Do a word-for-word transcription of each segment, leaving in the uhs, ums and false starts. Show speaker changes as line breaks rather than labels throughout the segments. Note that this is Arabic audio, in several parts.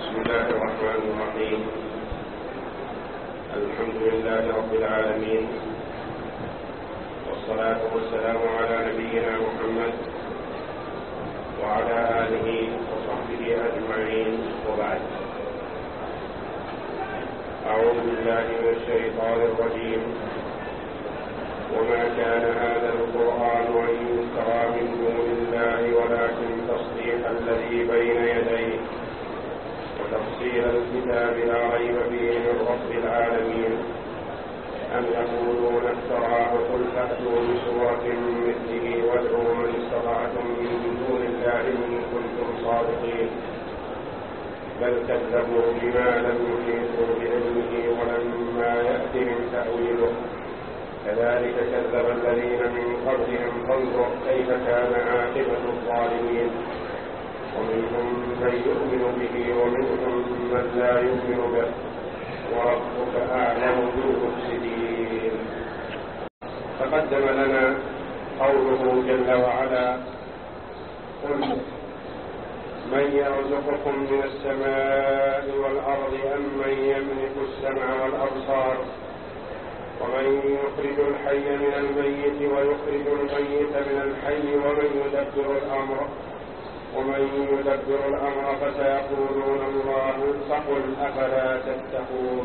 بسم الله الرحمن الرحيم. الحمد لله رب العالمين، والصلاة والسلام على نبينا محمد وعلى آله وصحبه أجمعين، وبعد. أعوذ بالله من الشيطان الرجيم. وما كان هذا القرآن أن يفترى من دون الله ولكن تصديق الذي بين يديه وتفصيل الكتاب لا ريب فيه من رب العالمين. أم يقولون افتراه قل فأتوا بسورة مثله وادعوا من استطعتم من دون الله إن كنتم صادقين. بل كذبوا بما لم يحيطوا بعلمه ولما يأتهم تأويله كذلك كذب الذين من قبلهم فانظر كيف كان عاقبة الظالمين. ومنهم من يؤمن به ومنهم من لا يؤمن به وربك أعلم بالمفسدين. تقدم لنا قوله جل وعلا: قل من يرزقكم من السماء والأرض أم من يملك السمع والأبصار ومن يخرج الحي من الميت ويخرج الميت من الحي ومن يدبر الأمر ومن يدبر الأمر فسيقولون الله فقل أفلا تتقون.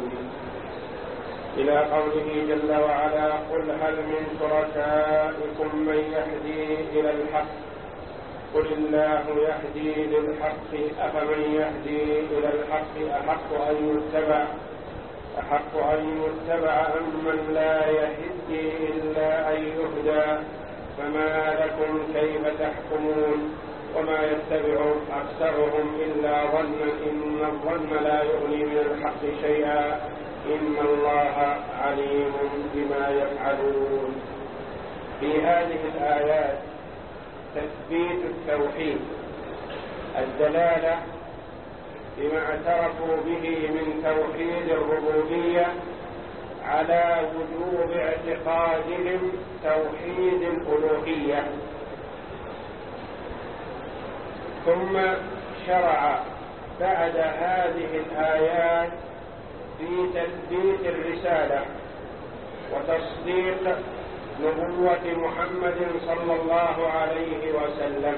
إلى قوله جل وعلا: قل هل من شركائكم من يهدي إلى الحق قل الله يهدي للحق أفمن يهدي إلى الحق أحق أن يتبع أحق أن يتبع أم من لا يهدي إلا أن يهدى فما لكم كيف تحكمون. وما يتبع أكثرهم إلا ظنا إن الظن لا يغني من الحق شيئا إن الله عليم بما يفعلون. في هذه الآيات تثبيت التوحيد، الدلالة بما اعترفوا به من توحيد الربوبية على وجوب اعتقادهم توحيد الألوهية. ثم شرع بعد هذه الآيات في تثبيت الرسالة وتصديق نبوة محمد صلى الله عليه وسلم.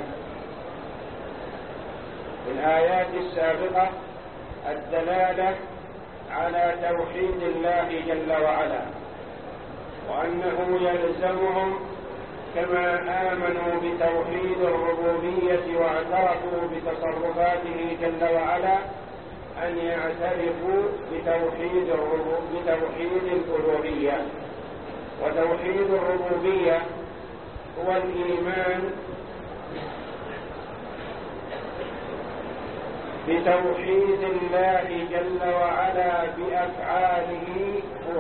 في الآيات السابقة الدلالة على توحيد الله جل وعلا، وأنه يلزمهم كما آمنوا بتوحيد الربوبية واعترفوا بتصرفاته جل وعلا أن يعترفوا بتوحيد بتوحيد الألوهية. وتوحيد الربوبية هو الإيمان بتوحيد الله جل وعلا بأفعاله هو.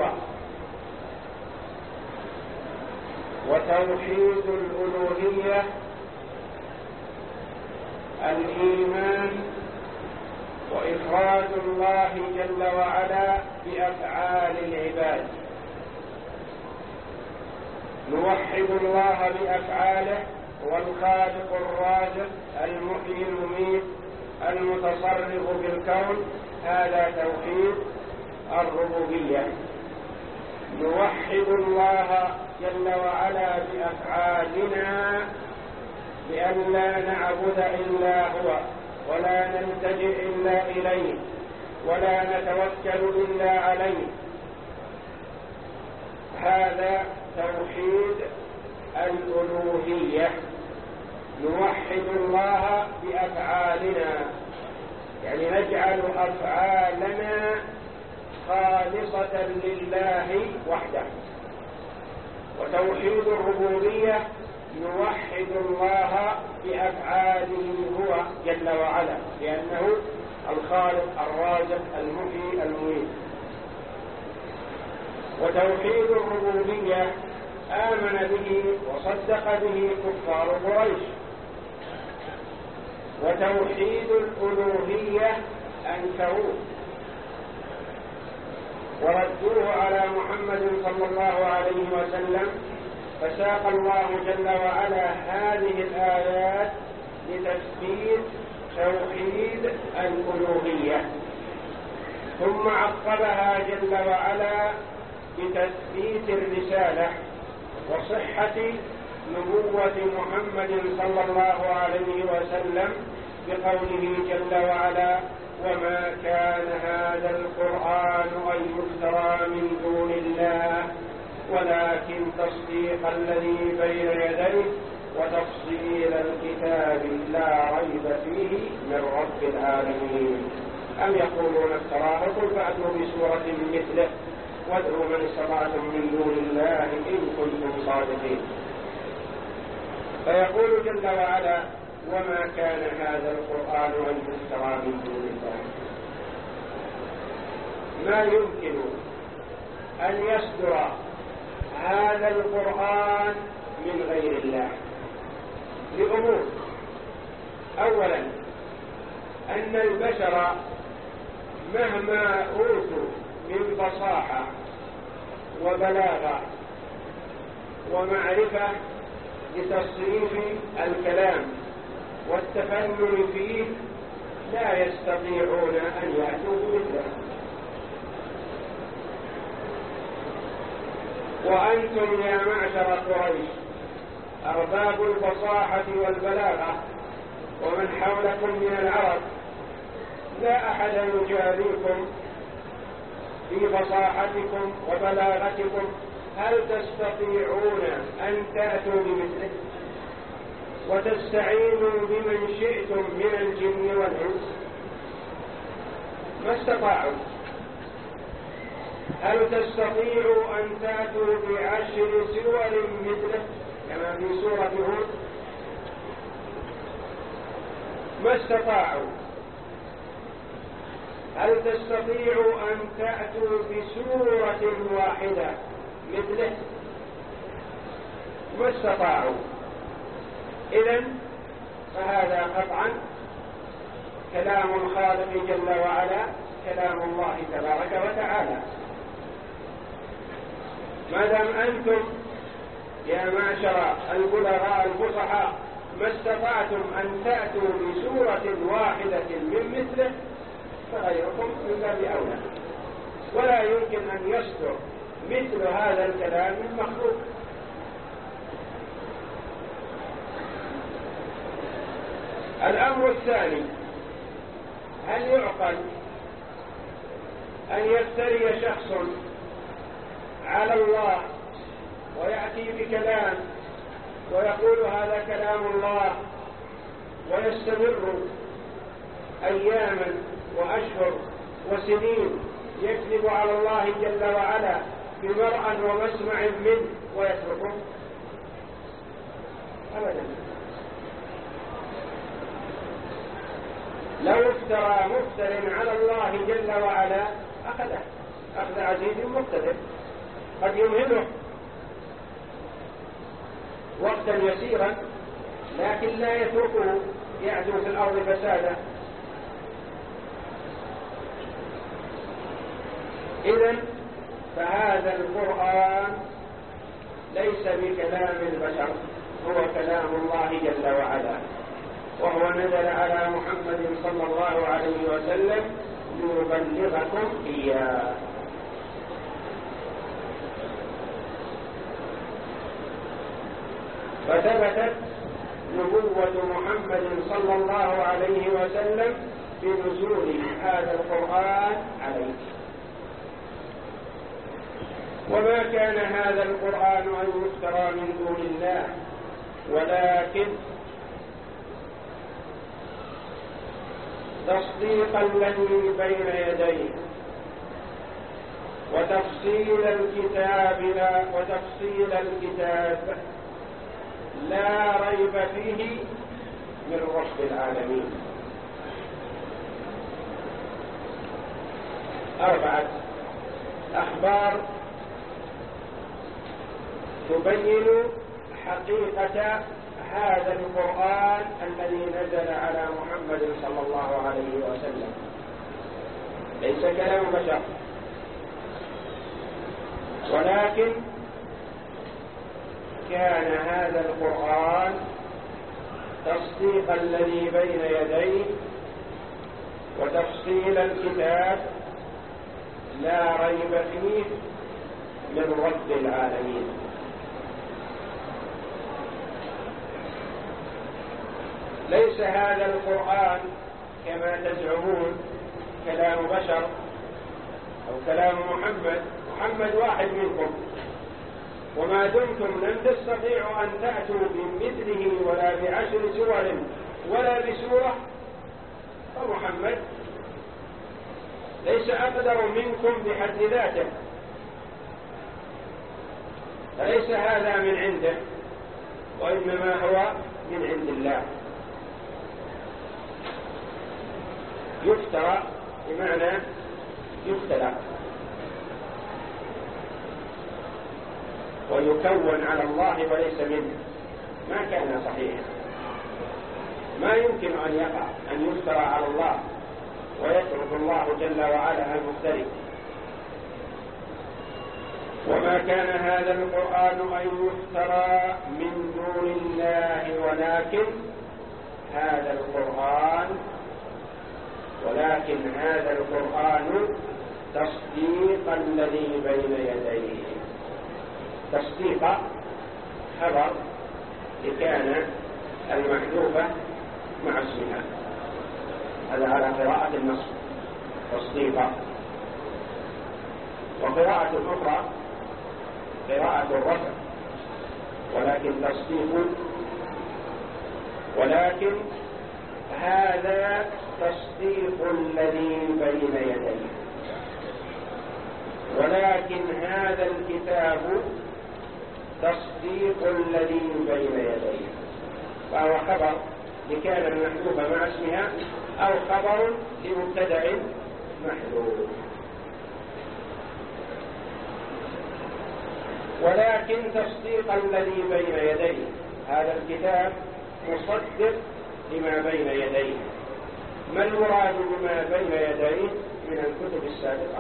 وتوحيد الألوهية الإيمان وإفراد الله جل وعلا بأفعال العباد. نوحد الله بأفعاله هو الخالق الرازق المحيي المميت المتصرف في الكون، هذا توحيد الربوبية. نوحد الله جل وعلا بأفعالنا بأن لا نعبد إلا هو ولا نلتجئ إلا إليه ولا نتوكل إلا عليه، هذا توحيد الألوهية. نوحد الله بأفعالنا يعني نجعل أفعالنا خالصة لله وحده. وتوحيد الربوبية نوحد الله بأفعاله هو جل وعلا، لأنه الخالق الرازق المحيي المميت. وتوحيد الربوبية آمن به وصدق به كفار قريش. وتوحيد الألوهية أنكروه وردوه على محمد صلى الله عليه وسلم، فساق الله جل وعلا هذه الآيات لتثبيت توحيد الألوهية، ثم عقبها جل وعلا بتثبيت الرسالة وصحة نبوة محمد صلى الله عليه وسلم بقوله جل وعلا: وما كان هذا القرآن أن يفترى من دون الله ولكن تصديق الذي بين يديه وتفصيل الكتاب لا ريب فيه من رب العالمين. أم يقولون افتراه؟ قل فأتوا بسورة مثله وادعوا من استطعتم من دون الله إن كنتم صادقين. فيقول جل وعلا: وما كان هذا القرآن أن يفترى من دون الله. ما يمكن أن يصدر هذا القرآن من غير الله لأمور: أولا، أن البشر مهما أوتوا من فصاحة وبلاغة ومعرفة لتصريف الكلام والتفنن فيه لا يستطيعون أن يأتوا بمثله. وأنتم يا معشر قريش أرباب الفصاحة والبلاغة ومن حولكم من العرب لا أحد يجاريكم في فصاحتكم وبلاغتكم، هل تستطيعون أن تأتوا بمثله وتستعينوا بمن شئتم من الجن والإنس؟ ما استطاعوا. هل تستطيعوا أن تأتوا بعشر سور مثله كما في سورة هود؟ ما استطاعوا. هل تستطيعوا أن تأتوا بسورة واحدة مثله؟ ما استطاعوا. إذن فهذا قطعا كلام الخالق جل وعلا، كلام الله تبارك وتعالى. ما دام أنتم يا معشر البلغاء الفصحاء ما استطعتم أن تأتوا بسورة واحدة من مثله، فغيركم من باب أولى. ولا يمكن أن يصدر مثل هذا الكلام من مخلوق. الأمر الثاني: هل يعقل أن يفتري شخص على الله ويأتي بكلام ويقول هذا كلام الله ويستمر أياما وأشهر وسنين يكذب على الله جل وعلا بمرأى ومسمع منه ويتركه؟ أبدا. لو افترى مفتر على الله جل وعلا أخذه أخذ عزيز مقتدر، قد يمهله وقتا يسيرا لكن لا يتركه يعدو في الأرض فسادا. إذن فهذا القرآن ليس بكلام البشر، هو كلام الله جل وعلا، وهو نزل على محمد صلى الله عليه وسلم ليبلغكم إياه. فثبتت نبوة محمد صلى الله عليه وسلم بنزول هذا القرآن عليه. وما كان هذا القرآن أن يفترى من دون الله ولكن تصديق الذي بين يديه وتفصيل الكتاب لا وتفصيل الكتاب لا ريب فيه من رب العالمين. أربعة أخبار تبين حقيقة هذا القرآن الذي نزل على محمد صلى الله عليه وسلم. ليس كلام بشر، ولكن كان هذا القرآن تصديق الذي بين يديه وتفصيل الكتاب لا ريب فيه من رب العالمين. ليس هذا القرآن كما تزعمون كلام بشر أو كلام محمد. محمد واحد منكم، وما دمتم لن تستطيعوا أن تأتوا بمثله ولا بعشر سور ولا بسورة، فمحمد ليس أقدر منكم بحد ذاته، فليس هذا من عنده، وإنما هو من عند الله. يفترى بمعنى يختلق ويكون على الله وليس منه، ما كان صحيحا. ما يمكن أن يقع أن يفترى على الله ويترك الله جل وعلا المفتري. وما كان هذا القرآن أن يفترى من دون الله، ولكن هذا القرآن ولكن هذا القرآن تصديق الذي بين يديه. تصديق خبر لكان المحذوفة مع اسمها، هذا على قراءة النصب تصديقا. وقراءة أخرى قراءة الرفع، ولكن تصديق. ولكن هذا تصديق الذي بين يديه، ولكن هذا الكتاب تصديق الذي بين يديه، فهو خبر لكان المحذوفة مع اسمها، أو خبر لمبتدأ محذوف. ولكن تصديق الذي بين يديه، هذا الكتاب مصدق لما بين يديه. ما المراد بما بين يديه من الكتب السابقة؟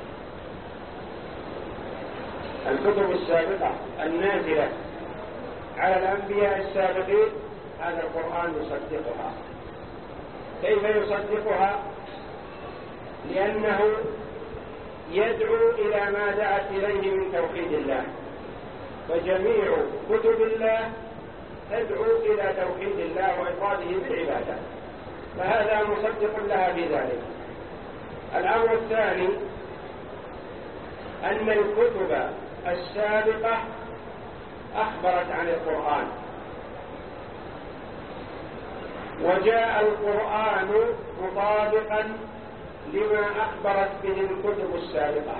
الكتب السابقة النازلة على الأنبياء السابقين، هذا القرآن يصدقها. كيف يصدقها؟ لأنه يدعو إلى ما دعت إليه من توحيد الله، فجميع كتب الله تدعو إلى توحيد الله وإفراده بالعبادة، فهذا مصدق لها في ذلك. الأمر الثاني أن الكتب السابقة أخبرت عن القرآن، وجاء القرآن مطابقا لما أخبرت به الكتب السابقة.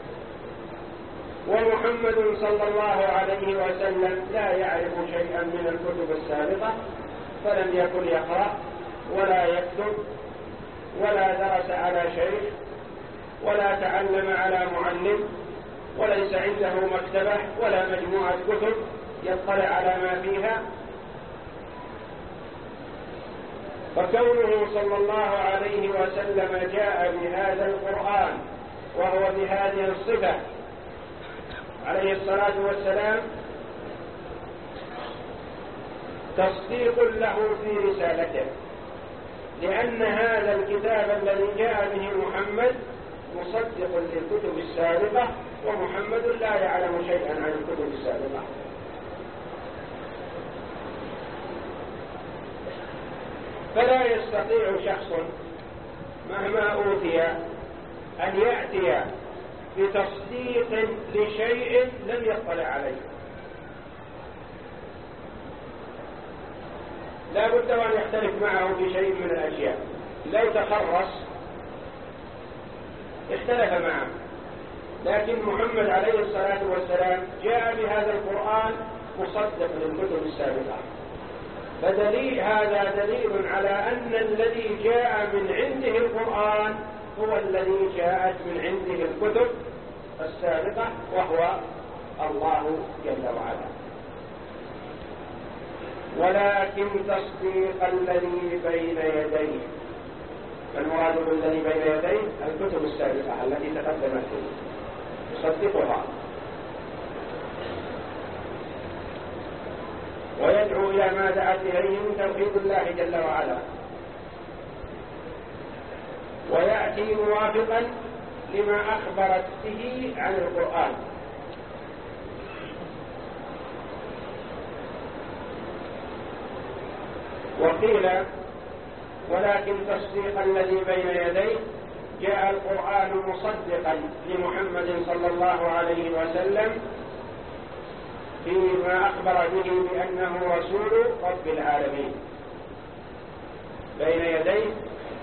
ومحمد صلى الله عليه وسلم لا يعرف شيئا من الكتب السابقة، فلم يكن يقرأ ولا يكتب ولا درس على شيخ ولا تعلم على معلم، وليس عنده مكتبة ولا مجموعة كتب يطلع على ما فيها. فكونه صلى الله عليه وسلم جاء بهذا القرآن وهو بهذه الصفة عليه الصلاة والسلام تصديق له في رسالته، لأن هذا الكتاب الذي جاء به محمد مصدق للكتب السابقة، ومحمد لا يعلم شيئا عن الكتب السابقة. فلا يستطيع شخص مهما أوتي أن يأتي بتصديق لشيء لم يطلع عليه. لا بد أن يختلف معه في شيء من الأشياء. لو تخرص اختلف معه، لكن محمد عليه الصلاة والسلام جاء بهذا القرآن مصدق للكتب السابقة، فدليل هذا دليل على أن الذي جاء من عنده القرآن هو الذي جاءت من عنده الكتب السابقة، وهو الله جل وعلا. ولكن تصديق الذي بين يديه، المراد بالذي بين يديه الكتب السابقة التي تقدمت يصدقها، ويدعو إلى ما دعت إليه من توحيد الله جل وعلا. ويأتي موافقا لما أخبرت به عن القرآن. وقيل ولكن تصديق الذي بين يديه، جاء القرآن مصدقا لمحمد صلى الله عليه وسلم فيما أخبر به بأنه رسول رب العالمين. بين يديه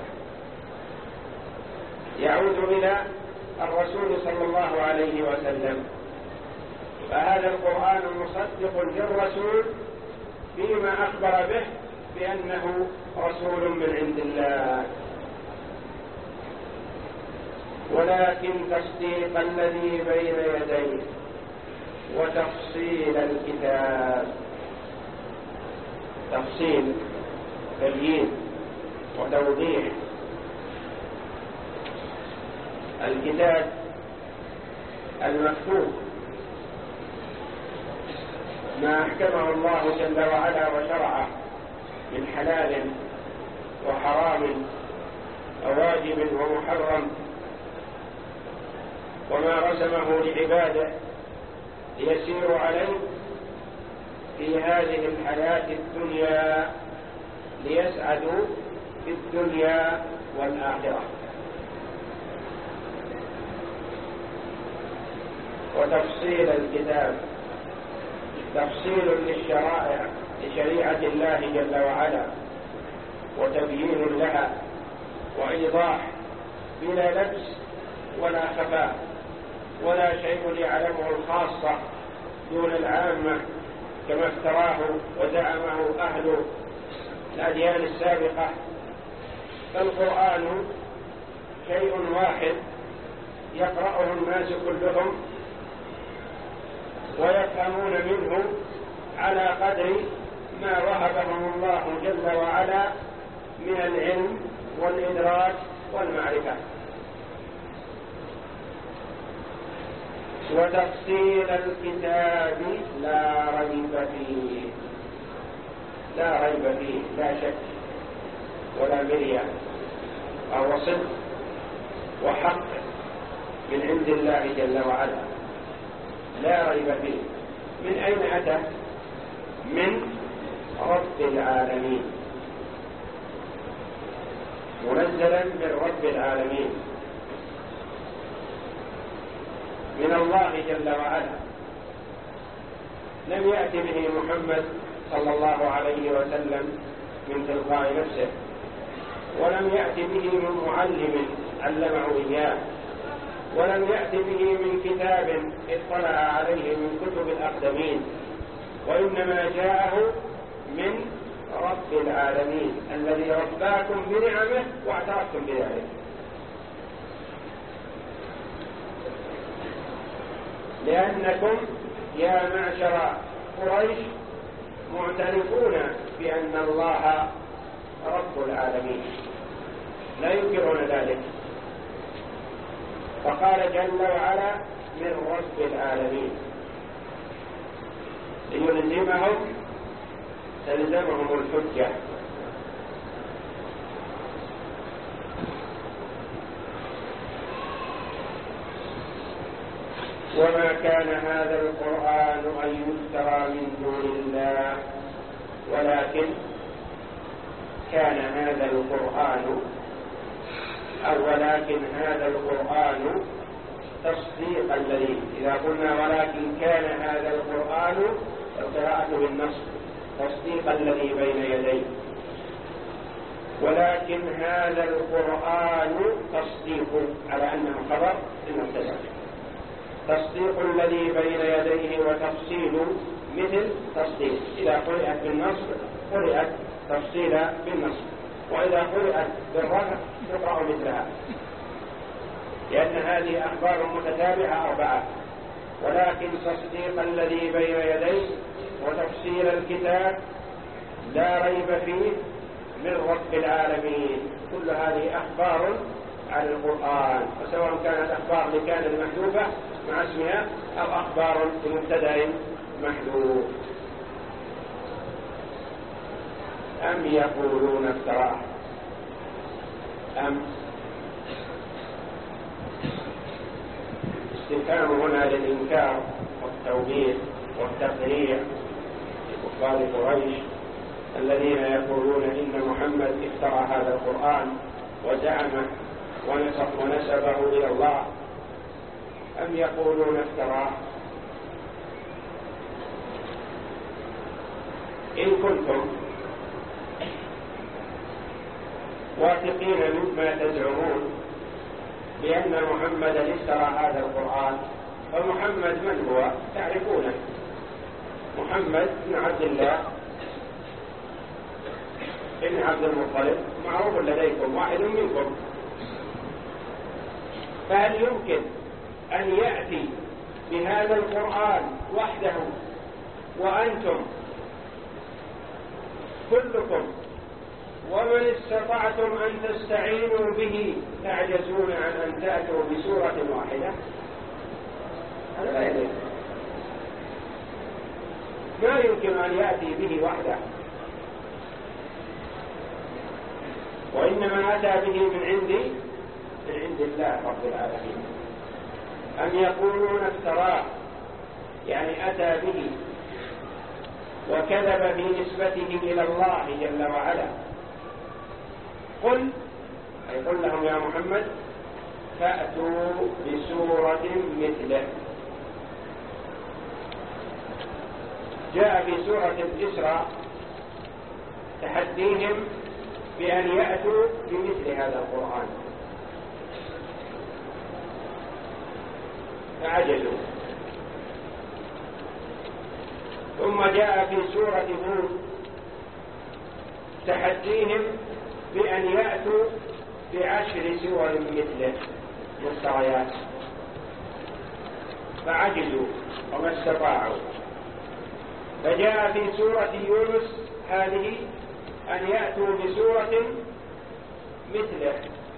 يعود إلى الرسول صلى الله عليه وسلم، فهذا القرآن مصدق للرسول فيما أخبر به بأنه رسول من عند الله. ولكن تصديق الذي بين يديه وتفصيل الكتاب، تفصيل تبيين وتوضيح الكتاب المكتوب، ما أحكمه الله جل وعلا وشرعه من حلال وحرام وواجب ومحرم، وما رسمه لعباده ليسيروا عليه في هذه الحياة الدنيا ليسعدوا في الدنيا والآخرة. وتفصيل الكتاب تفصيل للشرائع لشريعة الله جل وعلا، وتبيين لها وإيضاح بلا لبس ولا خفاء، ولا شيء يعلمه الخاصة دون العامة كما افتراه وزعمه أهل الأديان السابقة. فالقرآن شيء واحد يقرأه الناس كلهم ويفهمون منه على قدر ما وهبهم الله جل وعلا من العلم والإدراك والمعرفة. وتفصيل الكتاب لا ريب فيه، لا ريب فيه، لا شك ولا مرية، أو صدق وحق من عند الله جل وعلا، لا ريب فيه. من أين أتى؟ من رب العالمين، منزلا من رب العالمين، من الله جل وعلا. لم يأتي به محمد صلى الله عليه وسلم من تلقاء نفسه، ولم يأتي به من معلم علمه إياه، ولم يأتي به من كتاب اطلع عليه من كتب الأقدمين، وإنما جاءه من رب العالمين الذي رباكم بنعمه واعترفتم بذلك. لأنكم يا معشر قريش معترفون بأن الله رب العالمين، لا ينكرون ذلك. فقال جل وعلا من رب العالمين ليلزمهم تلزمهم الحجة. وما كان هذا القرآن أن يفترى من دون الله، ولكن كان هذا القرآن أو ولكن هذا القرآن تصديق الذي، إذا قلنا ولكن كان هذا القرآن القراءة بالنصب تصديق الذي بين يديه، ولكن هذا القرآن تصديق على أنه خبر المبتدأ، تصديق الذي بين يديه وتفصيل مثل تصديق. إذا قرأت بالنصب قرأت تفصيلا بالنصب، وإذا قرأت بالرفع تقرأ مثلها، لأن هذه أخبار متتابعة أربعة. ولكن تصديق الذي بين يديه وتفصيل الكتاب لا ريب فيه من رب العالمين. كل هذه أخبار عن القرآن، وسواء كانت أخبار لكان محذوفة مع اسمها أو أخبار لمبتدأ محذوف. أم يقولون افتراه، أم والاستفهام هنا للإنكار والتوبيخ والتقريع لكفار قريش الذين يقولون إن محمد افترى هذا القرآن وزعمه ونسبه إلى الله، أم يقولون افتراه؟ إن كنتم واثقين مما تزعمون بأن محمدا افترى هذا القرآن، فمحمد من هو؟ تعرفونه، محمد بن عبد الله بن عبد المطلب معروف لديكم، واحد منكم. فهل يمكن أن يأتي بهذا القرآن وحده وأنتم كلكم ومن استطعتم أن تستعينوا به تعجزون عن أن تأتوا بسورة واحدة؟ هذا لا يليق، ما يمكن أن يأتي به وحده، وإنما أتى به من عندي من عند الله رب العالمين. أم يقولون افتراه، يعني أتى به وكذب في نسبته إلى الله جل وعلا. قل، أي قل لهم يا محمد فأتوا بسورة مثله. جاء في سورة الإسراء تحديهم بأن يأتوا بمثل هذا القرآن فعجزوا. ثم جاء في سورة هود تحديهم بأن يأتوا بعشر سور مثله مستويات فعجزوا وما استطاعوا. فجاء في سورة يونس هذه أن يأتوا بسورة مثله،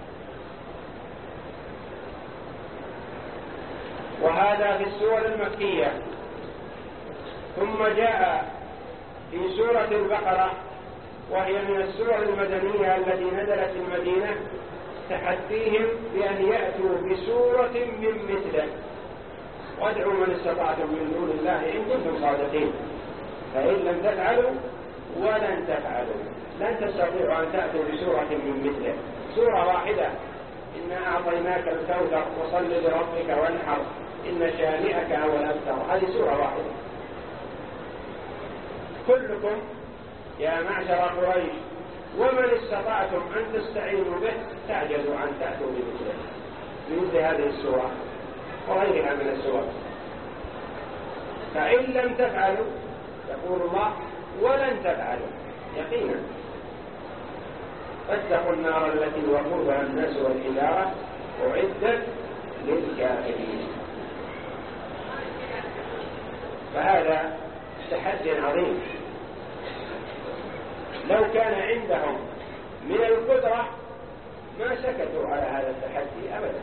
وهذا في السور المكية. ثم جاء في سورة البقرة وهي من السور المدنية التي نزلت في المدينة تحديهم بأن يأتوا بسورة من مثله، وادعوا من استطعتم من دون الله إن كنتم صادقين، فإن لم تفعلوا ولن تفعلوا لن تستطيعوا أن تأتوا بسورة من مثله. سورة واحدة، إنا أعطيناك الكوثر وصل لربك وانحر إن شانئك هو الأبتر، هذه سورة واحدة. كلكم يا معشر قريش ومن استطعتم أن تستعينوا به تعجزوا عن تأتوا بمثله، بمثل هذه السورة وغيرها من السور. فإن لم تفعلوا يقول الله ولن تفعلوا يقينا فاتقوا النار التي وقودها الناس والحجارة أعدت للكافرين. فهذا تحدي عظيم، لو كان عندهم من القدرة ما سكتوا على هذا التحدي أبدا.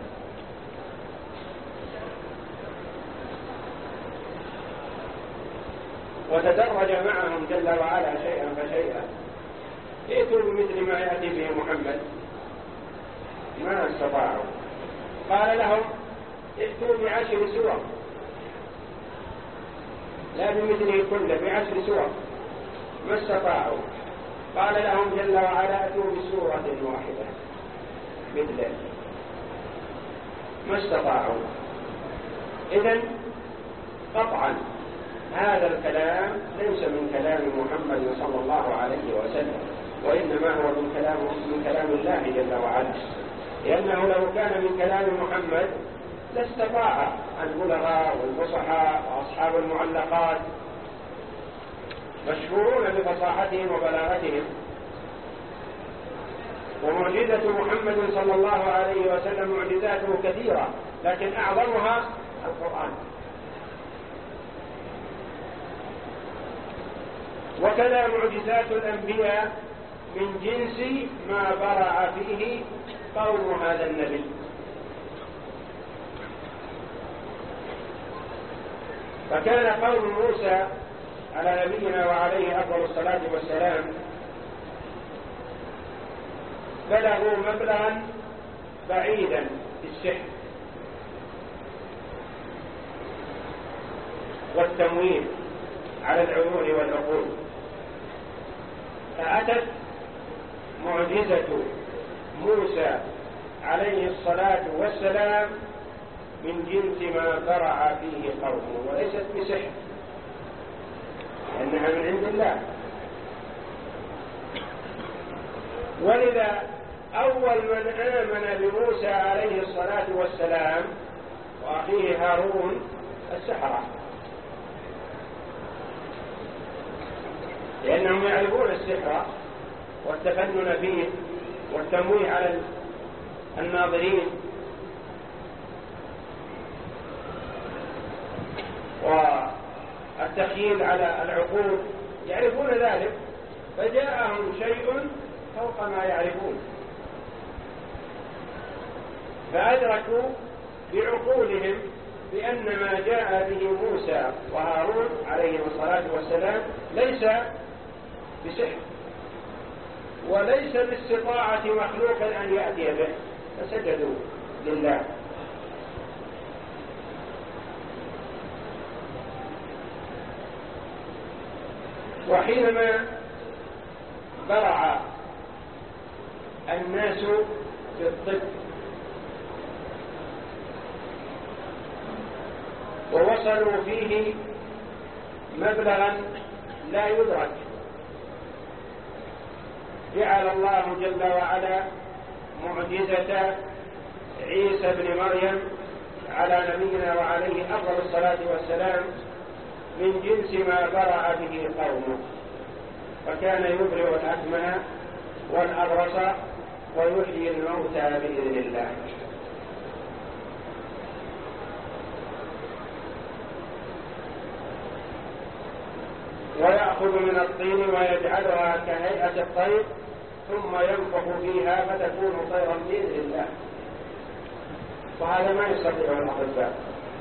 وتدرج معهم جل وعلا شيئا فشيئا، ائتوا بمثل ما يأتي به محمد، ما استطاعوا. قال لهم ائتوا بعشر سور، لا بمثله كله، بعشر سور، ما استطاعوا. قال لهم جل وعلا ائتوا بسورة واحدة مثله، ما استطاعوا. إذن قطعا هذا الكلام ليس من كلام محمد صلى الله عليه وسلم، وإنما هو من كلام من كلام الله جل وعلا، لأنه لو كان من كلام محمد لاستطاع البلغاء والفصحاء وأصحاب المعلقات مشهورون بفصاحتهم وبلاغتهم. ومعجزة محمد صلى الله عليه وسلم معجزاته كثيرة، لكن أعظمها القرآن. وكذا معجزات الأنبياء من جنس ما برع فيه قوم هذا النبي. فكان قوم موسى على نبينا وعليه أفضل الصلاة والسلام بلغوا مبلغا بعيدا في السحر، والتمويه على العيون والعقول. فأتت معجزة موسى عليه الصلاة والسلام من جنس ما برع فيه قومه، وليست بسحر، لأنها من عند الله. ولذا أول من آمن بموسى عليه الصلاة والسلام وأخيه هارون السحرة، لأنهم يعرفون السحر والتفنن فيه والتمويه على الناظرين والتخييل على العقول، يعرفون ذلك، فجاءهم شيء فوق ما يعرفون، فأدركوا بعقولهم بأن ما جاء به موسى وهارون عليهم الصلاة والسلام ليس بسحر وليس باستطاعة مخلوق أن يأتي به، فسجدوا لله. وحينما برع الناس بالطب ووصلوا فيه مبلغا لا يدرك، جعل الله جل وعلا معجزة عيسى بن مريم على نبينا وعليه أفضل الصلاة والسلام من جنس ما برع به قومه، فكان يبرئ الأكمه والأبرص ويحيي الموتى بإذن الله. ويأخذ من الطين ويجعلها كهيئة الطير ثم ينفخ فيها فتكون طيرا بإذن الله، وهذا ما يستطيع الأطباء.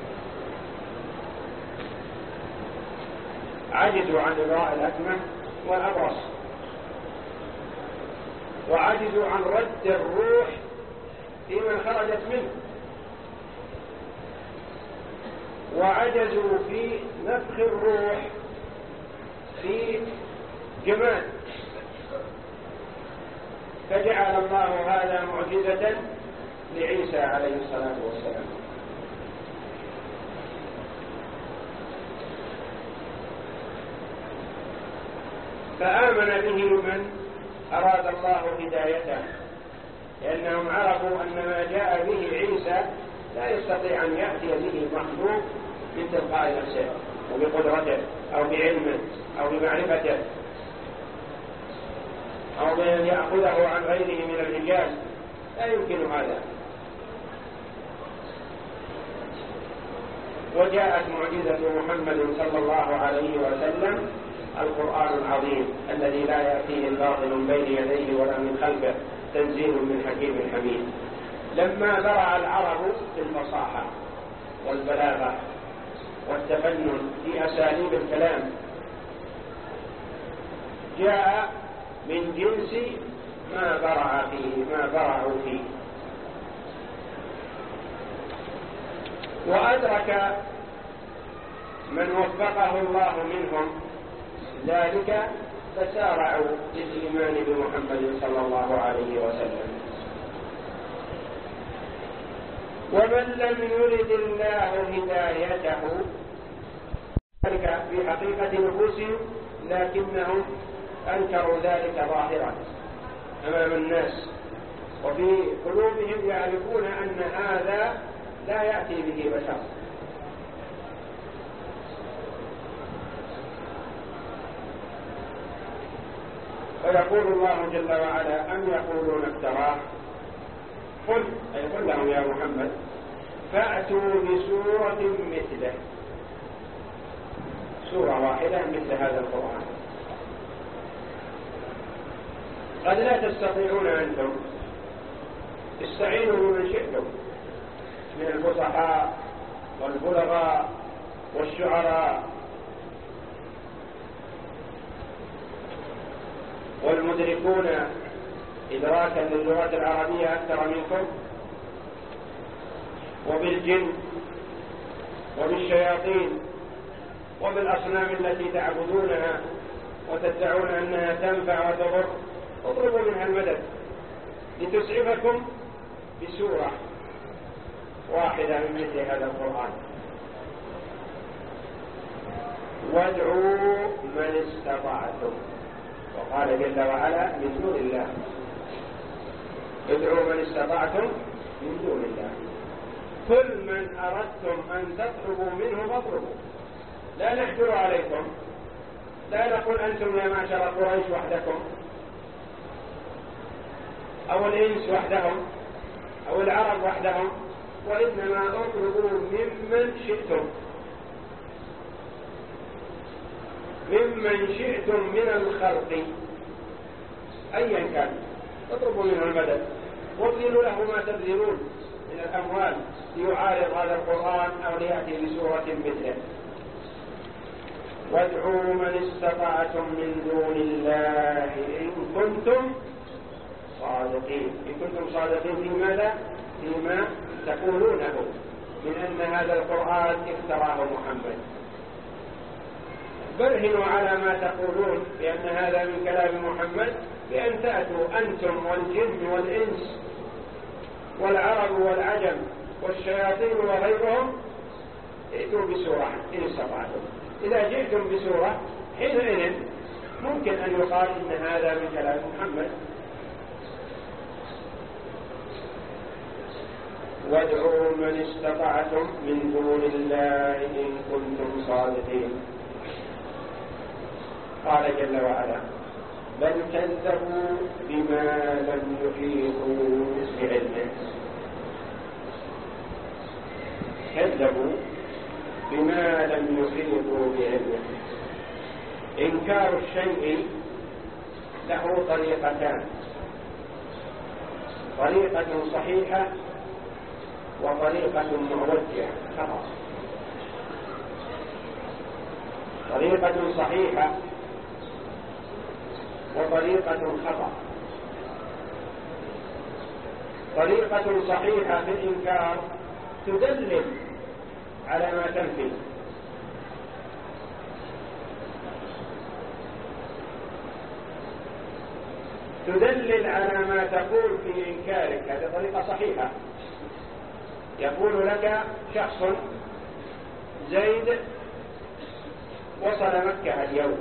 عجزوا عن إبراء الأكمه والأبرص، وعجزوا عن رد الروح في من خرجت منه، وعجزوا في نفخ الروح في جمال، فجعل الله هذا معجزة لعيسى عليه الصلاة والسلام. فآمن به من أراد الله هدايته، لأنهم عرفوا أن ما جاء به عيسى لا يستطيع أن يأتي به مخلوق من تلقاء نفسه أو بقدرته أو بعلمه أو بمعرفته أو بأن يأخذه عن غيره من الرجال، لا يمكن هذا. وجاءت معجزة محمد صلى الله عليه وسلم القرآن العظيم الذي لا يأتيه الباطل من بين يديه ولا من خلفه، تنزيل من حكيم حميد. لما برع العرب في الفصاحة والبلاغة والتفنن في أساليب الكلام، جاء من جنس ما برع فيه ما برعوا فيه. وأدرك من وفقه الله منهم ذلك فسارعوا للإيمان بمحمد صلى الله عليه وسلم. ومن لم يرد الله هدايته ذلك في حقيقة نفوسهم، لكنهم أنكروا ذلك ظاهرا أمام الناس، وفي قلوبهم يعرفون أن هذا لا يأتي به بشر. فيقول الله جل وعلا: أم يقولون افتراه؟ قل أي قل لهم يا محمد: فأتوا بسورة مثله، سورة واحدة مثل هذا القرآن. قد لا تستطيعون أنتم، استعينوا بمن شئتم من الفصحاء والبلغاء والشعراء والمدركون إدراكا للغة العربية أكثر منكم، وبالجن وبالشياطين وبالأصنام التي تعبدونها وتدعون أنها تنفع وتضر، اطلبوا منها المدد لتسعفكم بسورة واحدة من مثل هذا القرآن. وادعوا من استطعتم، وقال جل وعلا من دون الله، ادعوا من استطعتم من دون الله. كل من أردتم أن تطلبوا منه فاطلبوا، لا نحجر عليكم، لا نقول أنتم يا معشر قريش وحدكم أو الإنس وحدهم أو العرب وحدهم، وإنما اطلبوا ممن شئتم، ممن شئتم من الخلق أيا كان، اطلبوا منه المدد وابذلوا له ما تبذلون من الأموال ليعارض هذا القرآن أو ليأتي بسورة مثله. وادعوا من استطعتم من دون الله إن كنتم صادقين. إن كنتم صادقين في ماذا؟ فيما تقولونه من أن هذا القرآن افتراه محمد. برهنوا على ما تقولون بأن هذا من كلام محمد بأن تأتوا أنتم والجن والإنس والعرب والعجم والشياطين وغيرهم، ائتوا بسورة إن استطعتم. إذا جئتم بسورة حينئذ ممكن أن يقال إن هذا من كلام محمد. وادعوا من استطعتم من دون الله إن كنتم صادقين. قال جل وعلا بل كذبوا بما لم يحيطوا بعلمه. كذبوا بما لم يحيطوا بعلمه. إنكار الشيء له طريقتان، طريقة صحيحة وطريقة موجهة خطأ. طريقة صحيحة وطريقة خطأ. طريقة صحيحة في الإنكار تدلل على ما تنفي، تدلل على ما تقول في إنكارك، هذه طريقة صحيحة. يقول لك شخص زيد وصل مكة اليوم،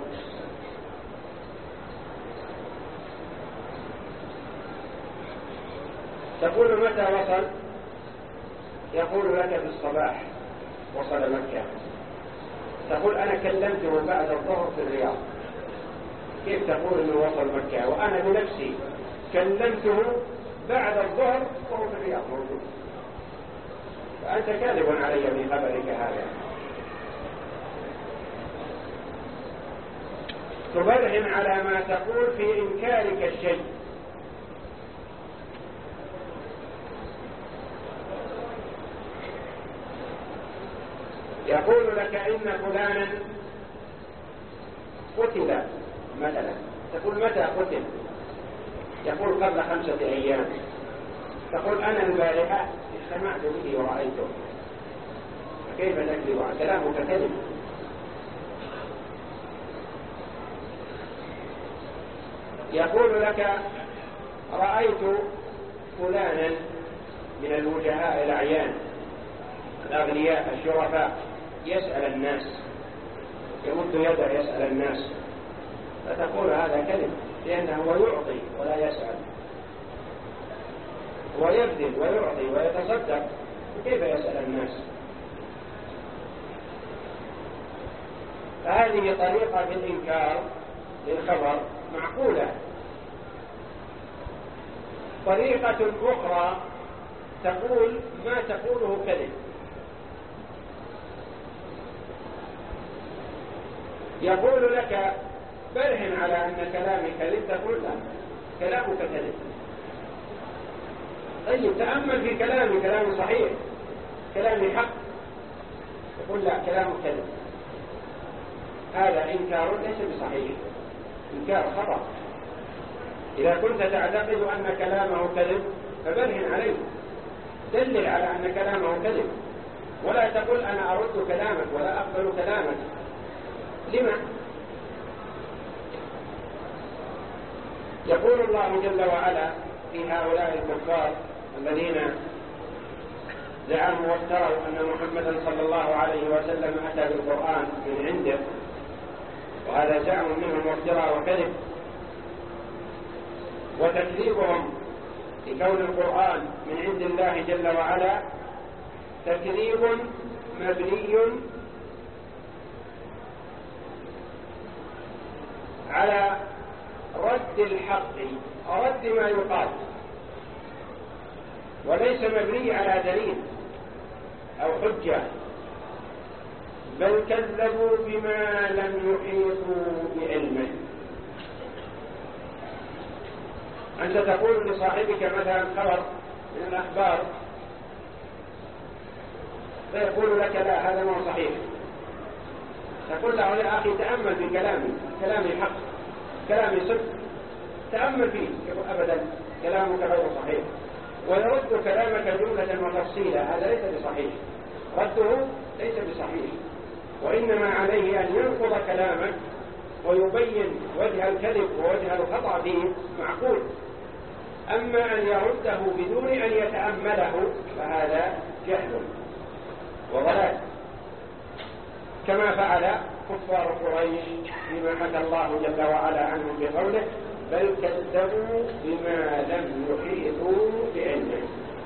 تقول متى وصل؟ يقول لك في الصباح وصل مكة. تقول أنا كلمته بعد الظهر في الرياض. كيف تقول أنه وصل مكة وأنا بنفسي كلمته بعد الظهر وهو في الرياض موجود؟ فأنت كاذب علي في خبرك هذا. تبرهن على ما تقول في إنكارك الشيء. يقول لك إن فلانا قتل مثلا، تقول متى قتل؟ يقول قبل خمسة أيام. تقول أنا البارحة اجتمعت به ورأيته. كيف تكذب؟ كلامك كذب. يقول لك رأيت فلانا من الوجهاء الأعيان الأغنياء الشرفاء يسأل الناس، يمد يده يسأل الناس. فتقول هذا كذب، لأنه هو يعطي ولا يسأل، ويبذل ويعطي ويتصدق، كيف يسأل الناس؟ فهذه طريقة في الإنكار للخبر معقولة. طريقة أخرى تقول ما تقوله كذب. يقول لك برهن على أن كلامي كذب، تقول لا كلامك كذب. طيب تأمل في كلامي، كلامي صحيح، كلامي حق، تقول لا كلامك كذب. هذا إنكار ليس بصحيح، إنكار خطأ. إذا كنت تعتقد أن كلامه كذب فبرهن عليه، دلل على أن كلامه كذب، ولا تقول أنا أرد كلامك ولا أقبل كلامك لما؟ يقول الله جل وعلا في هؤلاء الكفار الذين زعموا وافتروا أن محمدا صلى الله عليه وسلم أتى بالقرآن من عنده، وهذا زعم منهم وافتراء وكذب، وتكذيبهم لكون القرآن من عند الله جل وعلا تكذيب مبني على رد الحق، رد ما يقال، وليس مبني على دليل أو حجة، بل كذبوا بما لم يحيطوا بعلمه. أنت تقول لصاحبك مثلا خبر من الأخبار فيقول لك لا هذا ما صحيح، تقول له يا أخي تأمل في كلامي، كلامي حق، كلامي صدق، تأمل فيه. يقول أبدا كلامك غير صحيح، ويرد كلامك جملة وتفصيلا، هذا ليس بصحيح، رده ليس بصحيح، وإنما عليه أن ينقض كلامك ويبين وجه الكذب ووجه الخطأ فيه معقول. أما أن يرده بدون أن يتأمله فهذا جهل وضلال، كما فعل كفار قريش فيما حكى الله جل وعلا عنهم بقوله بل كذبوا بما لم يحيطوا بعلمه.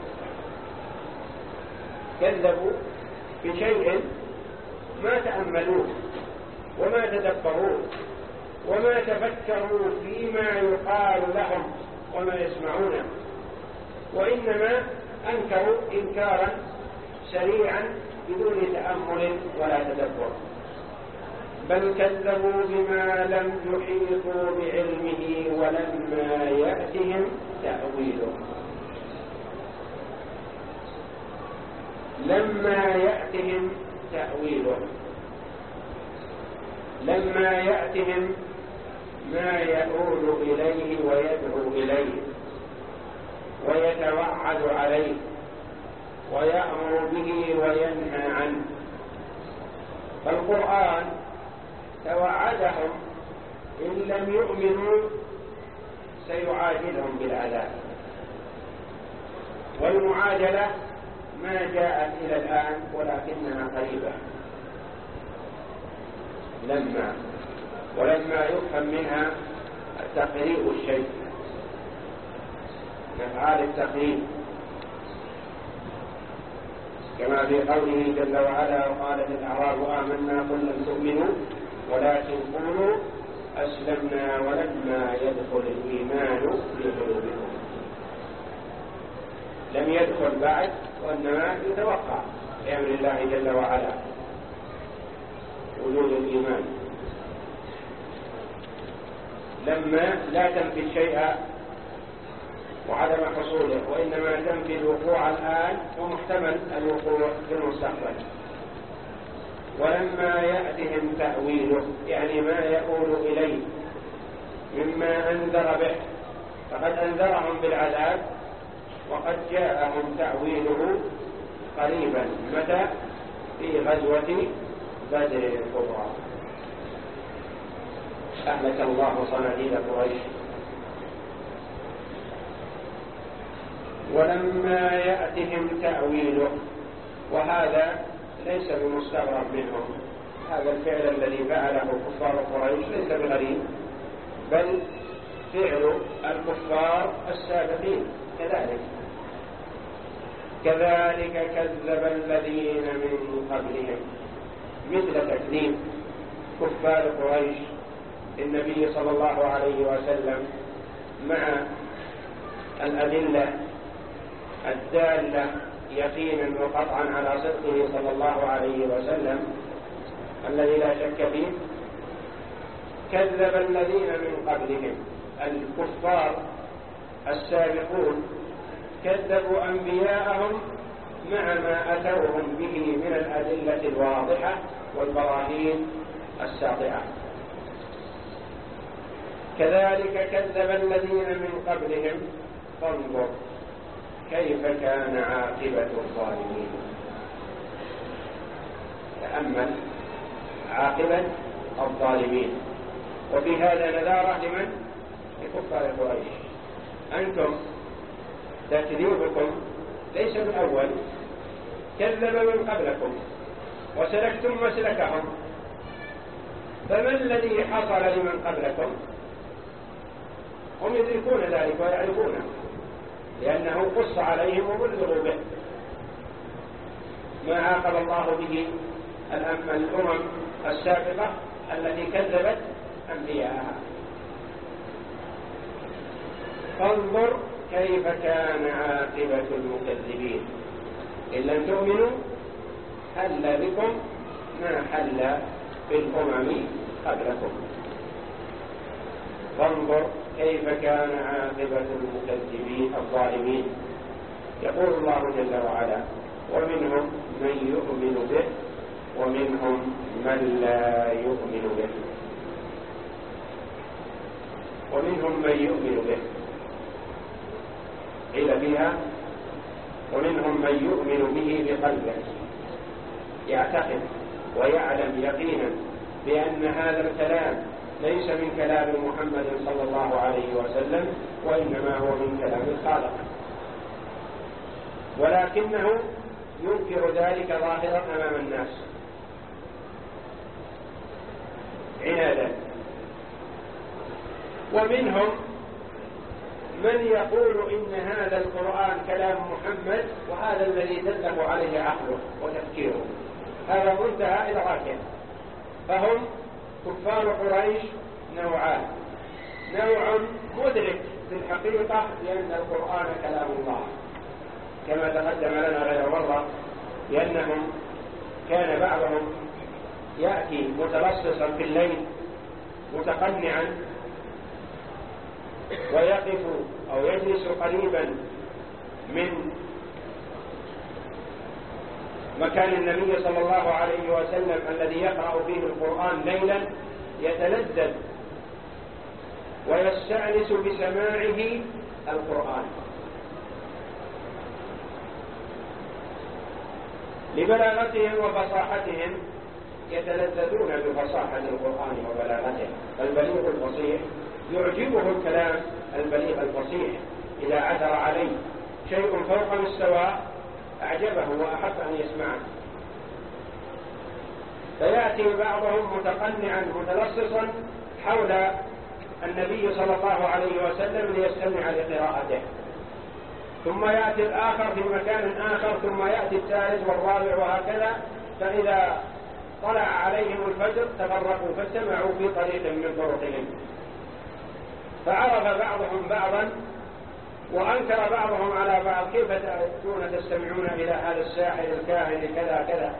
كذبوا بشيء ما تأملوه وما تدبروه وما تفكروا فيما يقال لهم وما يسمعونه، وإنما أنكروا إنكارا سريعا بدون تأمل ولا تدبر. بل كذبوا بما لم يحيطوا بعلمه ولما يأتهم تأويله. لما يأتهم تأويله، لما يأتهم ما يؤول إليه ويدعو إليه ويتوعد عليه ويأمر به وينهى عنه. فالقرآن توعدهم إن لم يؤمنوا سيعاجلهم بالعذاب، والمعاجلة ما جاءت إلى الآن ولكنها قريبة. لما ولما يفهم منها التقريب الشيء، أفعال التقريب، كما في قوله جل وعلا وقالت الأعراب آمنا قل لم تؤمنوا ولكن قولوا أسلمنا ولما يدخل الإيمان في قلوبكم. لم يدخل بعد، وإنما يتوقع بأمر الله جل وعلا وجود الإيمان. لما لا تنفي الشيء وعدم حصوله، وإنما تنفي الوقوع الآن ومحتمل الوقوع في المستقبل. ولما يأتهم تأويله يعني ما يقول إليه مما أنذر به، فقد أنذرهم بالعذاب وقد جاءهم تأويله قريبا. متى؟ في غزوة بدر الكبرى أهلك الله صناديد قريش. ولما يأتهم تأويله، وهذا ليس بمستغرب منهم، هذا الفعل الذي فعله كفار قريش ليس بغريب، بل فعل الكفار السابقين كذلك. كذلك كذب الذين من قبلهم، مثل تكذيب كفار قريش النبي صلى الله عليه وسلم مع الأدلة الدالة يقينا وقطعا على صدقه صلى الله عليه وسلم الذي لا شك فيه. كذب الذين من قبلهم الكفار السابقون، كذبوا أنبياءهم مع ما أتوهم به من الأدلة الواضحة والبراهين الساطعة. كذلك كذب الذين من قبلهم فانظر كيف كان عاقبة الظالمين. تأمل عاقبة الظالمين. وفي هذا نذارة لمن؟ لكفار قريش. أنتم تكذيبكم ليس بالأول، كذب من قبلكم وسلكتم مسلكهم، فما الذي حصل لمن قبلكم؟ هم يدركون ذلك ويعرفونه، لأنه قص عليهم وبلغوا به ما عاقب الله به الأمم السابقة التي كذبت أنبياءها. فانظر كيف كان عاقبة المكذبين. إن لم تؤمنوا حل بكم ما حل بالأمم قبلكم. فانظر كيف كان عاقبة المكذبين الظالمين. يقول الله جل وعلا: ومنهم من يؤمن به ومنهم من لا يؤمن به. ومنهم من يؤمن به، قيل فيها ومنهم من يؤمن به بقلبه، يعتقد ويعلم يقينا بأن هذا الكلام ليس من كلام محمد صلى الله عليه وسلم، وإنما هو من كلام الخالق، ولكنه ينكر ذلك ظاهرا أمام الناس عنادا. ومنهم من يقول إن هذا القرآن كلام محمد، وهذا الذي دله عليه عقله وتفكيره، هذا منتهى إدراكه. فهم كفار قريش نوعان: نوع مدرك في الحقيقة لأن القرآن كلام الله، كما تقدم لنا غير مرة، لأنهم كان بعضهم يأتي متلصصا في الليل متقنعا ويقف أو يجلس قريبا من مكان النبي صلى الله عليه وسلم الذي يقرأ فيه القرآن ليلا، يتلذذ ويستأنس بسماعه القرآن لبلاغتهم وفصاحتهم، يتلذذون بفصاحة القرآن وبلاغته. البليغ الفصيح يعجبه الكلام البليغ الفصيح، إذا عثر عليه شيء فوق مستواه أعجبه وأحب أن يسمعه، فيأتي بعضهم متقنعا متلصصا حول النبي صلى الله عليه وسلم ليستمع لقراءته، ثم يأتي الآخر في مكان آخر، ثم يأتي الثالث والرابع وهكذا، فإذا طلع عليهم الفجر تفرقوا فاجتمعوا في طريق من طرقهم، فعرف بعضهم بعضا وأنكر بعضهم على بعض: كيف تأتون تستمعون إلى هذا الساحر الكاهن كذا كذا؟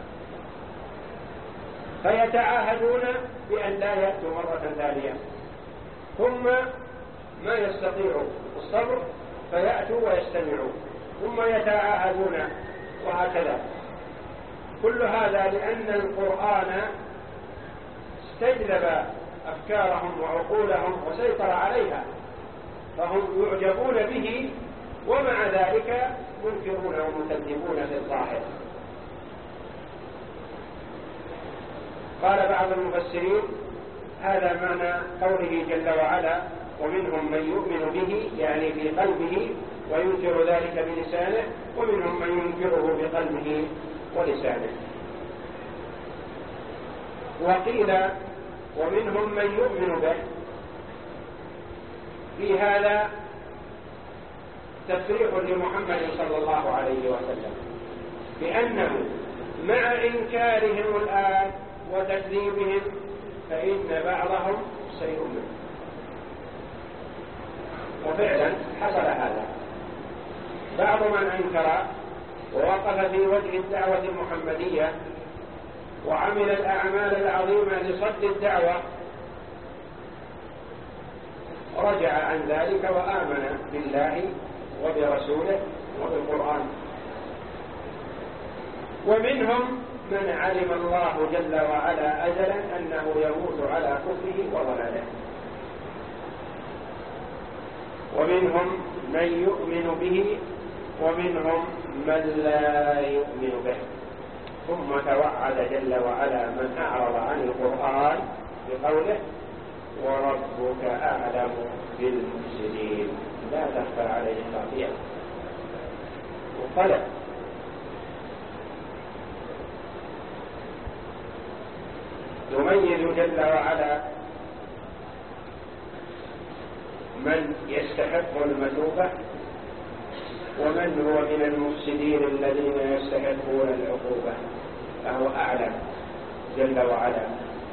فيتعاهدون بأن لا يأتوا مرة ثانية، ثم ما يستطيعوا الصبر فيأتوا ويستمعوا، ثم يتعاهدون، وهكذا. كل هذا لأن القرآن استجلب أفكارهم وعقولهم وسيطر عليها، فهم يعجبون به، ومع ذلك منكرون ومكذبون في الظاهر. قال بعض المفسرين: هذا معنى قوله جل وعلا: ومنهم من يؤمن به، يعني في قلبه وينكر ذلك بلسانه، ومنهم من ينكره بقلبه ولسانه. وقيل: ومنهم من يؤمن به. في هذا تفريح لمحمد صلى الله عليه وسلم بأنه مع إنكارهم الآن وتكذيبهم فإن بعضهم سيؤمن. وفعلا حصل هذا، بعض من أنكر ووقف في وجه الدعوة المحمدية وعمل الأعمال العظيمة لصد الدعوة رجع عن ذلك وآمن بالله وبرسوله وبالقرآن. ومنهم من علم الله جل وعلا أجلا أنه يموت على كفره وضلاله، ومنهم من يؤمن به ومنهم من لا يؤمن به. ثم توعد جل وعلا من أعرض عن القرآن بقوله وربك أعلم بالمفسدين لا تخفى عليه خافية. وطلب يميز جل وعلا من يستحق المثوبة ومن هو من المفسدين الذين يستحقون العقوبة، فهو أعلم جل وعلا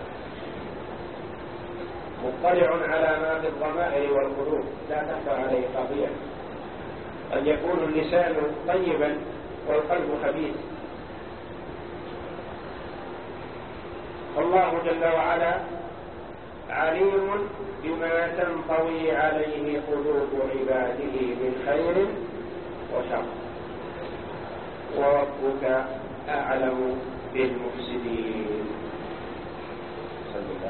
مطلع على ما في الضمائر والقلوب لا تخفى عليه خافية. قد يكون اللسان طيبا والقلب خبيث. الله جل وعلا عليم بما تنطوي عليه قلوب عباده من خير وشر، وربك أعلم بالمفسدين. صلى الله.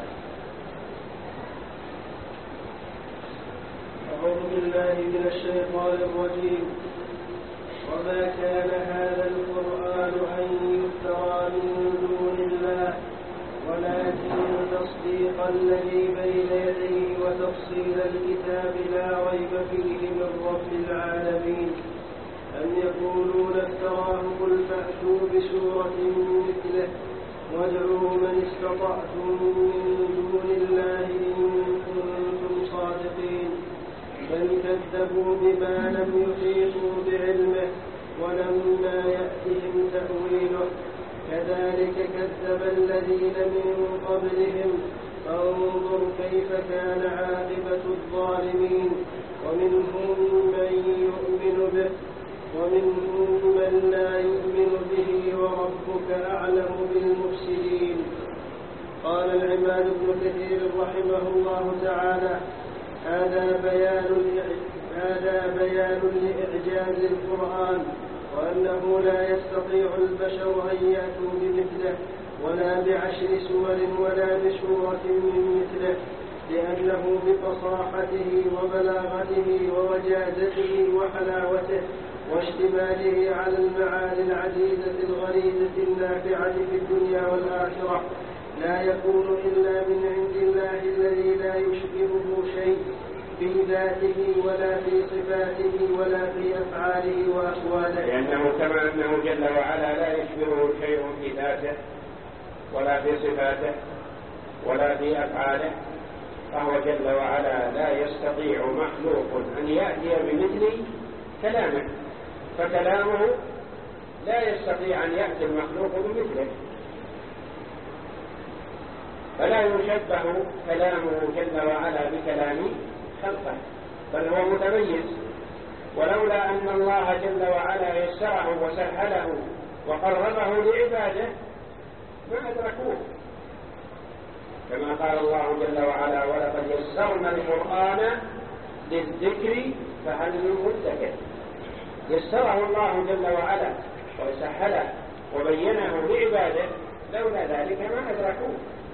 أعوذ بالله من الشيطان الرجيم. وما كان هذا القرآن أن يفترى من دون الله ولكن تصديق الذي بين يديه وتفصيل الكتاب لا ريب فيه من رب العالمين. أم يقولون افتراه قل فأتوا بسورة مثله وادعوا من استطعتم من دون الله إن كنتم صادقين. بل كذبوا بما لم يحيطوا بعلمه ولما يأتهم تأويله كذلك كذب الذين من قبلهم فانظر كيف كان عاقبة الظالمين. ومنهم من يؤمن به ومنهم من لا يؤمن به وربك أعلم بالمفسدين. قال العماد بن كثير رحمه الله تعالى هذا بيان هذا بيان لإعجاز القرآن وأنه لا يستطيع البشر أن يأتوا بمثله ولا بعشر سور ولا بسورة من مثله، لأنه بفصاحته وبلاغته ووجازته وحلاوته واشتماله على المعاني العديدة الغريزة النافعة في الدنيا والآخرة لا يكون إلا من عند الله الذي لا يشبهه شيء في ذاته ولا في صفاته ولا في أفعاله وأقواله،
لأنه كما أنه جل وعلا لا يشبهه شيء في ذاته ولا في صفاته ولا في أفعاله، فهو جل وعلا لا يستطيع مخلوق أن يأتي بمثل كلامه، فكلامه لا يستطيع أن يأتي المخلوق بمثله، فلا يشبه كلامه جل وعلا بكلام خلقه، بل هو متميز. ولولا أن الله جل وعلا يسره وسهله وقربه لعباده ما أدركوه، كما قال الله جل وعلا ولقد يسرنا القرآن للذكر فهل من مدكر. يسره الله جل وعلا وسهله وبينه لعباده، لولا ذلك ما أدركوه.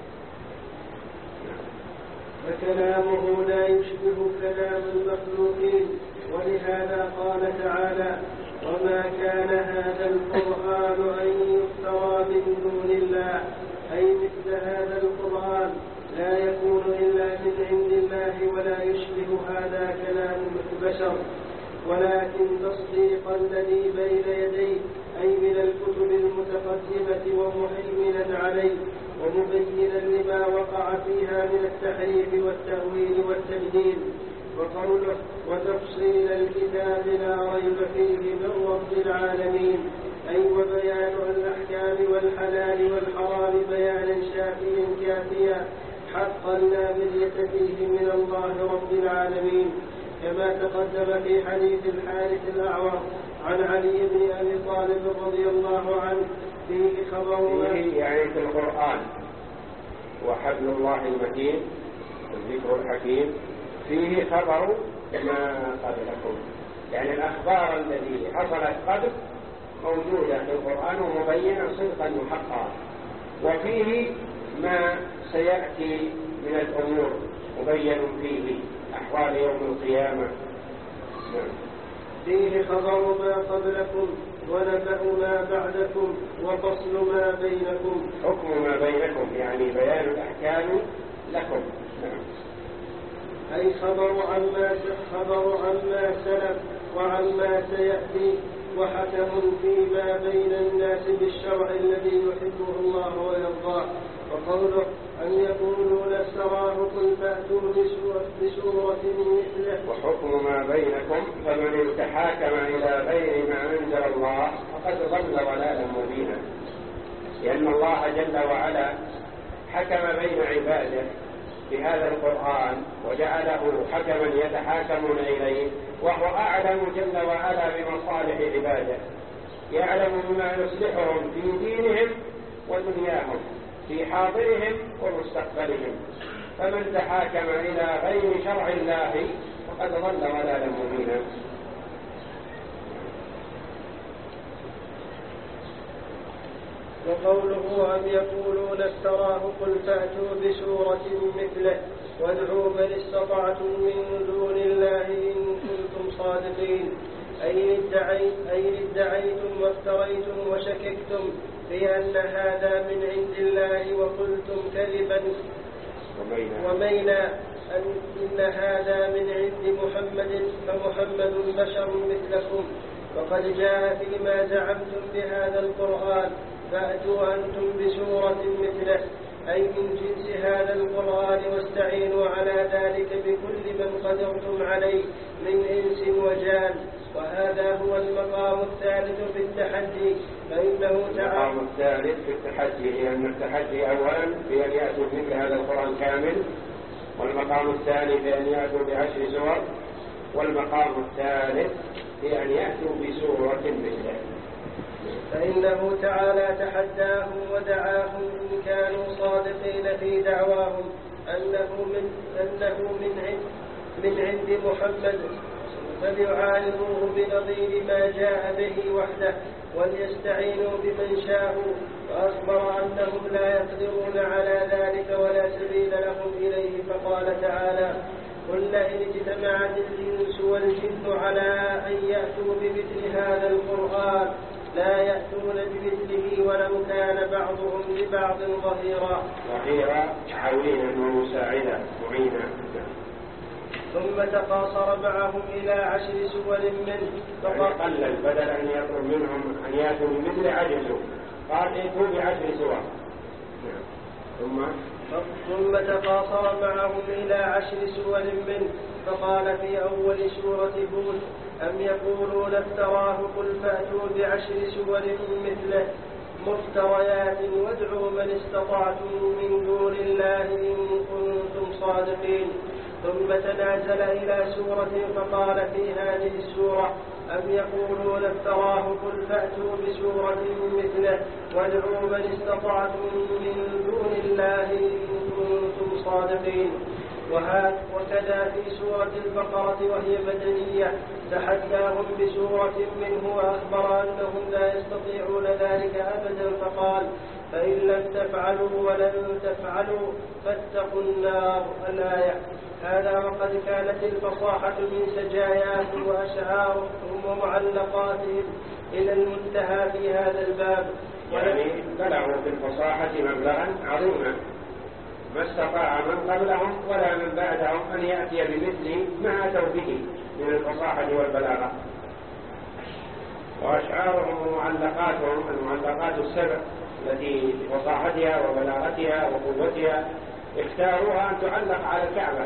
فكلامه لا يشبه كلام المخلوقين، ولهذا قال تعالى وما كان هذا القرآن أن يفترى من دون الله، أي مثل هذا القرآن لا يكون إلا من عند الله ولا يشبه هذا كلام البشر، ولكن تصديق الذي بين يديه أي من الكتب المتقدمة ومهيمنا عليه ومبينا لما وقع فيها من التحريف والتأويل والتبديل. وقوله وتفصيل الكتاب لا ريب فيه من رب العالمين، أي وبيان الأحكام والحلال والحرام بيانا شافيا كافيا حقا لا مرية فيه من الله رب العالمين، كما تقدم في حديث الحارث الأعور عن علي بن أبي طالب رضي الله عنه فيه خبر
فيه يعني في القرآن وحبل الله المتين الذكر الحكيم فيه خبر ما قبلكم، يعني الأخبار التي حصلت قبل موجودة في القرآن ومبينة صدقا وحقا، وفيه ما سيأتي من الأمور مبين فيه أحوال يوم القيامة.
فيه خبر ما قبلكم ونبأ ما بعدكم وفصل ما بينكم.
حكم ما بينكم يعني بيان الأحكام لكم. نعم.
أي خبر عما خبر عما سلف وعما سيأتي، وحكم فيما بين الناس بالشرع الذي يحبه الله ويرضاه. وقوله أن يقولوا نستراه قل فأتوا بسورة مثله.
وحكم ما بينكم فمن تحاكم إلى غير ما أنزل الله فقد ضل ضلالا مبينا، لأن الله جل وعلا حكم بين عباده بهذا القرآن وجعله حكما يتحاكمون إليه، وهو أعلم جل وعلا بمصالح عباده، يعلم بما يصلحهم في دينهم ودنياهم، في حاضرهم ومستقبلهم. فمن تحاكم إلى غير شرع الله فقد ضل ضلالا مبينا.
وقوله أم يقولون افتراه قل فأتوا بسورة مثله وادعوا من استطعتم من دون الله إن كنتم صادقين. أي ادعيت أي ادعيتم وافتريتم وشككتم في أن هذا من عند الله وقلتم كذبا ومينا أن إن هذا من عند محمد فمحمد بشر مثلكم. وقد جاء فيما زعمتم بهذا القرآن فأتوا أنتم بسورة مثله، أي من جنس هذا القرآن، واستعينوا على ذلك بكل من قدرتم عليه من إنس وجان. وهذا هو المقام الثالث في التحدي، فإنه تعالى
المقام الثالث في التحدي، لأن التحدي أولا بأن يأتوا مثل هذا القرآن كامل، والمقام الثاني بأن يأتوا بعشر سور، والمقام الثالث بأن يأتوا بسورة مثله.
فإنه تعالى تحداهم ودعاهم إن كانوا صادقين في دعواهم أنه من أنه من عند من عند محمد، فليعارضوه بنظير ما جاء به وحده وليستعينوا بمن شاءوا. وأخبر أنهم لا يقدرون على ذلك ولا سبيل لهم إليه، فقال تعالى قل لئن اجتمعت الإنس والجن على أن يأتوا بمثل هذا القرآن لا يأتون بمثله ولو كان بعضهم لبعض ظهيرا
ظهيرا عوينا ومساعدا معينا.
ثم تقاصر معهم إلى عشر سور منه،
فقلل بدل أن يطلب منهم أن يأتوا بمثل عجزوا، قال ائتوا بعشر سور. ثم
ثم تقاصر معهم إلى عشر سور منه، فقال في أول سورة هود أم يقولون افتراه قل فأتوا بعشر سور مثله مفتريات وادعوا من استطعتم من دون الله إن كنتم صادقين. ثم تنازل إلى سورة فقال في هذه السورة أم يقولون افتراه قل فأتوا بسورة مثله وادعوا من استطعتم من دون الله إن كنتم صادقين. وكذا في سورة البقرة وهي مدنية تحداهم بسورة منه وأخبر أنهم لا يستطيعون ذلك أبدا، فقال فإن لم تفعلوا ولن تفعلوا فاتقوا النار. الآية. هذا وقد كانت الفصاحة من سجاياهم وأشعارهم ومعلقاتهم إلى المنتهى في هذا الباب،
يعني بلغوا في الفصاحة مبلغا عظيما ما استطاع من قبلهم ولا من بعدهم أن يأتي بمثل ما أتوا به من الفصاحة والبلاغة. وأشعارهم ومعلقاتهم المعلقات السبع التي بفصاحتها وبلاغتها وقوتها اختاروها أن تعلق على الكعبة.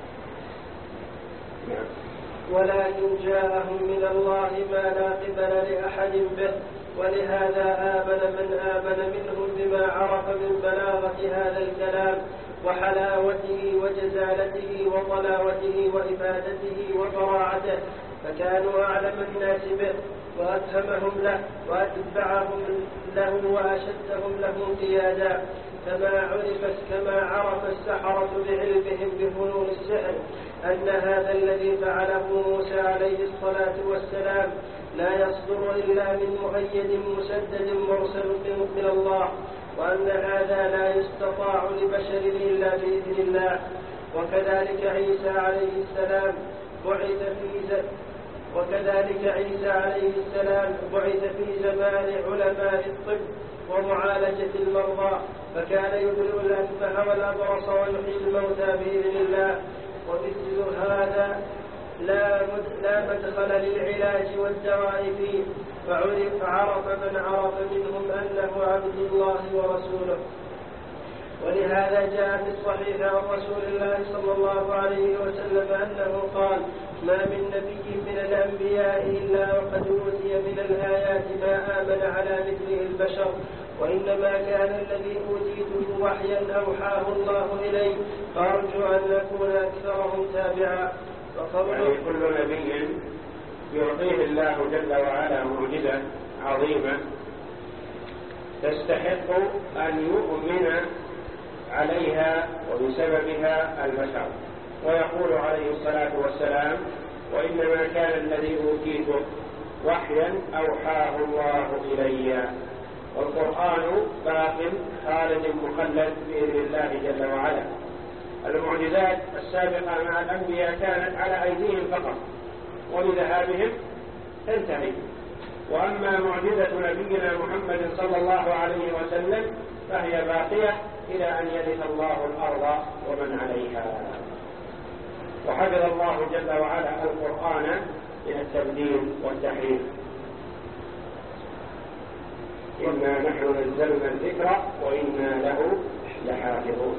ولكن جاءهم من الله ما لا قبل لأحد به، ولهذا آمن من آمن منهم بما عرف من بلاغة هذا الكلام وحلاوته وجزالته وطلاوته وإفادته وبراعته، فكانوا أعلم الناس به وأفهمهم له وأتبعهم له وأشدهم له قيادا، كما عرف كما عرف السحرة بعلمهم بفنون السحر أن هذا الذي فعله موسى عليه الصلاة والسلام لا يصدر إلا من مؤيد مسدد مرسل من الله، وأن هذا لا يستطاع لبشر إلا بإذن الله. وكذلك عيسى عليه السلام بعث في وكذلك عيسى عليه السلام بعث في زمان علماء الطب ومعالجة المرضى، فكان يبرئ الأكمه والأبرص ويحيي الموتى بإذن الله. ومثل هذا لا لا مدخل للعلاج والدواء فيه، فعرف عرف من عرف منهم أنه عبد الله ورسوله. ولهذا جاء في الصحيح عن رسول الله صلى الله عليه وسلم أنه قال: ما من نبي من الأنبياء إلا وقد أوتي من الآيات ما آمن على مثله البشر، وإنما كان الذي أوتيته وحيا أوحاه الله إلي، فأرجو أن أكون أكثرهم تابعا.
يعني كل نبي يعطيه الله جل وعلا معجزة عظيمة تستحق أن يؤمن عليها وبسببها البشر. ويقول عليه الصلاة والسلام: وإنما كان الذي أوتيته وحيا أوحاه الله إلي. والقرآن باق خالد مخلد بإذن الله جل وعلا. المعجزات السابقة مع الأنبياء كانت على أيديهم فقط، وبذهابهم تنتهي. وأما معجزة نبينا محمد صلى الله عليه وسلم فهي باقية إلى أن يرث الله الأرض ومن عليها. وحفظ الله جل وعلا القرآن من التبديل والتحريف. إنا نحن نزلنا الذكر وإنا له لحافظون.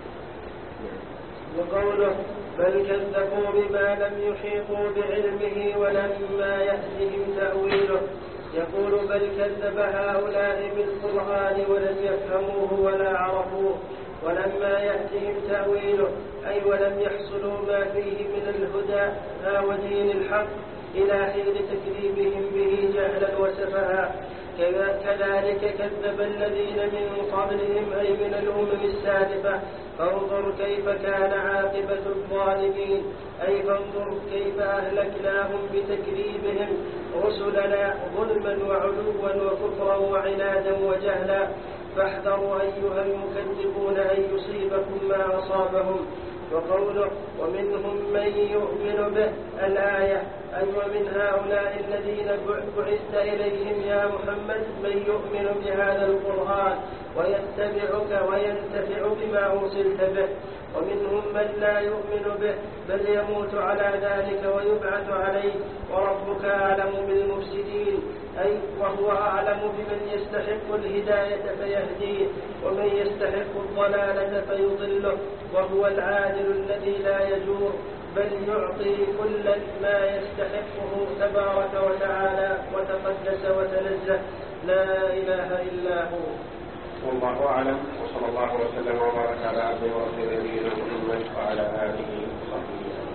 وقوله: بل كذبوا بما لم يحيطوا بعلمه ولما يأتهم تأويله. يقول: بل كذب هؤلاء بالقرآن ولم يفهموه ولا عرفوه ولما يأتهم تأويله، أي ولم يحصلوا ما فيه من الهدى ودين الحق إلى حين تكذيبهم به جهلا وسفها. كذلك كذب الذين من قبلهم أي من الأمم السابقة، فانظر كيف كان عاقبة الظالمين، أي فانظر كيف أهلكناهم بتكذيبهم رسلنا ظلما وعلوا وكفرا وعنادا وجهلا. فاحذروا أيها المكذبون أن يصيبكم ما أصابهم. وقوله: ومنهم من يؤمن به، الآية: أي ومن هؤلاء الذين بعثت إليهم يا محمد من يؤمن بهذا القرآن ويتبعك وينتفع بما أرسلت به، ومنهم من لا يؤمن به بل يموت على ذلك ويبعث عليه، وربك أعلم بالمفسدين، أي وهو أعلم بمن يستحق الهداية فيهديه ومن يستحق الضلالة فيضله، وهو العادل الذي لا يجور بل يعطي كل ما يستحقه تبارك وتعالى وتقدس وتنزه، لا إله إلا هو.
والله أعلم، وصلى الله وسلم وبارك على عبده ورسوله نبينا محمد وعلى آله وصحبه.